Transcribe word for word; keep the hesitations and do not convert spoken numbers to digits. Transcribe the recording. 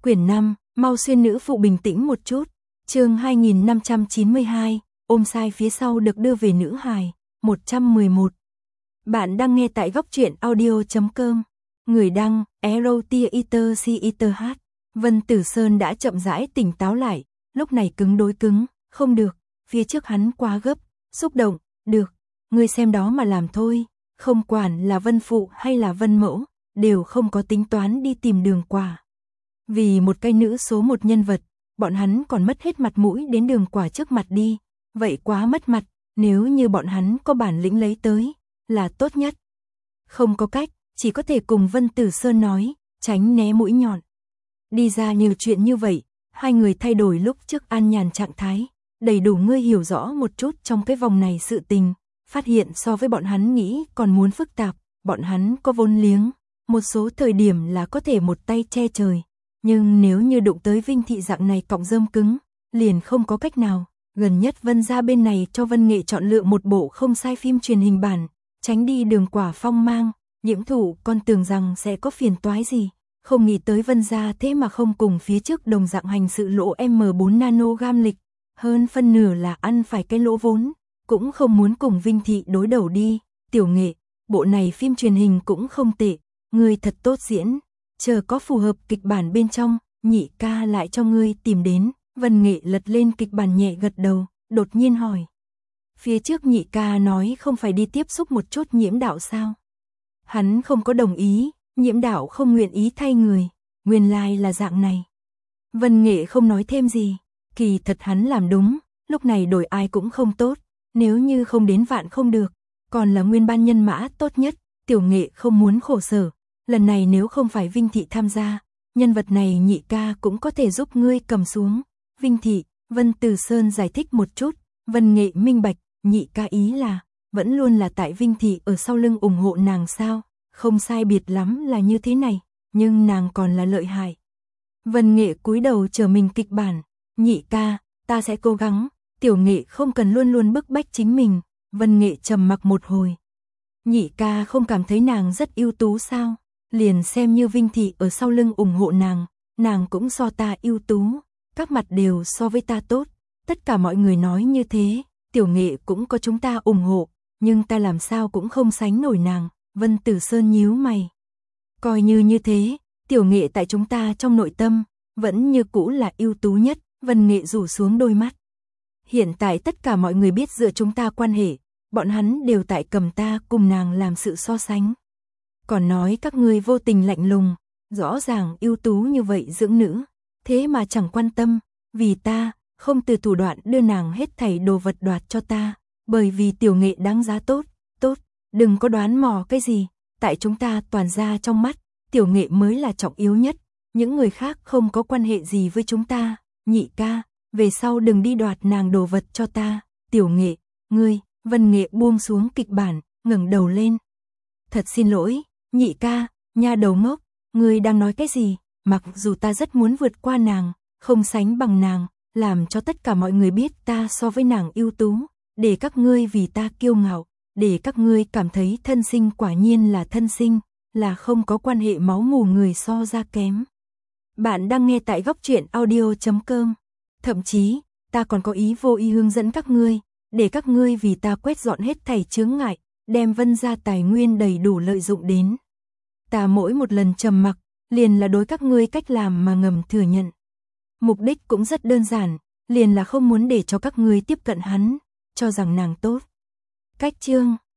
Quyển năm, mau xuyên nữ phụ bình tĩnh một chút. Chương hai nghìn năm trăm chín mươi hai, ôm sai phía sau được đưa về nữ hài. một trăm mười một. Bạn đang nghe tại góc truyện audio chấm com. Người đăng, Erotiater Citer H. Vân Tử Sơn đã chậm rãi tỉnh táo lại, lúc này cứng đối cứng, không được, phía trước hắn quá gấp, xúc động, được, ngươi xem đó mà làm thôi, không quản là Vân Phụ hay là Vân Mẫu, đều không có tính toán đi tìm Đường Quả. Vì một cái nữ số một nhân vật, bọn hắn còn mất hết mặt mũi đến Đường Quả trước mặt đi, vậy quá mất mặt, nếu như bọn hắn có bản lĩnh lấy tới, là tốt nhất. Không có cách, chỉ có thể cùng Vân Tử Sơn nói, tránh né mũi nhọn. Đi ra nhiều chuyện như vậy, hai người thay đổi lúc trước an nhàn trạng thái, đầy đủ ngươi hiểu rõ một chút trong cái vòng này sự tình, phát hiện so với bọn hắn nghĩ còn muốn phức tạp, bọn hắn có vốn liếng, một số thời điểm là có thể một tay che trời, nhưng nếu như đụng tới Vinh Thị dạng này cọng rơm cứng, liền không có cách nào. Gần nhất Vân gia bên này cho Vân Nghệ chọn lựa một bộ không sai phim truyền hình bản, tránh đi Đường Quả phong mang, Nhiễm Thụ con tưởng rằng sẽ có phiền toái gì, không nghĩ tới Vân gia thế mà không cùng phía trước đồng dạng hành sự lỗ M bốn nano gam lịch, hơn phân nửa là ăn phải cái lỗ vốn, cũng không muốn cùng Vinh Thị đối đầu đi. Tiểu Nghệ, bộ này phim truyền hình cũng không tệ, ngươi thật tốt diễn, chờ có phù hợp kịch bản bên trong, nhị ca lại cho ngươi tìm đến. Vân Nghệ lật lên kịch bản nhẹ gật đầu, đột nhiên hỏi. Phía trước nhị ca nói không phải đi tiếp xúc một chút Nhiễm Đạo sao? Hắn không có đồng ý, Nhiễm Đạo không nguyện ý thay người, nguyên lai là dạng này. Vân Nghệ không nói thêm gì, kỳ thật hắn làm đúng, lúc này đổi ai cũng không tốt, nếu như không đến vạn không được, còn là nguyên ban nhân mã tốt nhất, Tiểu Nghệ không muốn khổ sở, lần này nếu không phải Vinh Thị tham gia, nhân vật này nhị ca cũng có thể giúp ngươi cầm xuống. Vinh Thị, Vân Tử Sơn giải thích một chút, Vân Nghệ minh bạch, nhị ca ý là, vẫn luôn là tại Vinh Thị ở sau lưng ủng hộ nàng sao, không sai biệt lắm là như thế này, nhưng nàng còn là lợi hại. Vân Nghệ cúi đầu chờ mình kịch bản, nhị ca, ta sẽ cố gắng, Tiểu Nghệ không cần luôn luôn bức bách chính mình, Vân Nghệ trầm mặc một hồi. Nhị ca không cảm thấy nàng rất ưu tú sao, liền xem như Vinh Thị ở sau lưng ủng hộ nàng, nàng cũng so ta ưu tú. Các mặt đều so với ta tốt, tất cả mọi người nói như thế, Tiểu Nghệ cũng có chúng ta ủng hộ, nhưng ta làm sao cũng không sánh nổi nàng. Vân Tử Sơn nhíu mày. Coi như như thế, Tiểu Nghệ tại chúng ta trong nội tâm, vẫn như cũ là ưu tú nhất. Vân Nghệ rủ xuống đôi mắt. Hiện tại tất cả mọi người biết giữa chúng ta quan hệ, bọn hắn đều tại cầm ta cùng nàng làm sự so sánh. Còn nói các ngươi vô tình lạnh lùng, rõ ràng ưu tú như vậy dưỡng nữ. Thế mà chẳng quan tâm, vì ta, không từ thủ đoạn đưa nàng hết thảy đồ vật đoạt cho ta, bởi vì Tiểu Nghệ đáng giá tốt, tốt, đừng có đoán mò cái gì, tại chúng ta toàn ra trong mắt, Tiểu Nghệ mới là trọng yếu nhất, những người khác không có quan hệ gì với chúng ta, nhị ca, về sau đừng đi đoạt nàng đồ vật cho ta, Tiểu Nghệ, ngươi, Vân Nghệ buông xuống kịch bản, ngẩng đầu lên. Thật xin lỗi, nhị ca, nha đầu ngốc, ngươi đang nói cái gì? Mặc dù ta rất muốn vượt qua nàng, không sánh bằng nàng, làm cho tất cả mọi người biết ta so với nàng ưu tú, để các ngươi vì ta kiêu ngạo, để các ngươi cảm thấy thân sinh quả nhiên là thân sinh, là không có quan hệ máu mủ người so ra kém. Bạn đang nghe tại góc truyện audio chấm com. Thậm chí, ta còn có ý vô ý hướng dẫn các ngươi, để các ngươi vì ta quét dọn hết thảy chướng ngại, đem Vân gia tài nguyên đầy đủ lợi dụng đến. Ta mỗi một lần trầm mặc, liền là đối các ngươi cách làm mà ngầm thừa nhận. Mục đích cũng rất đơn giản, liền là không muốn để cho các ngươi tiếp cận hắn, cho rằng nàng tốt. Cách chương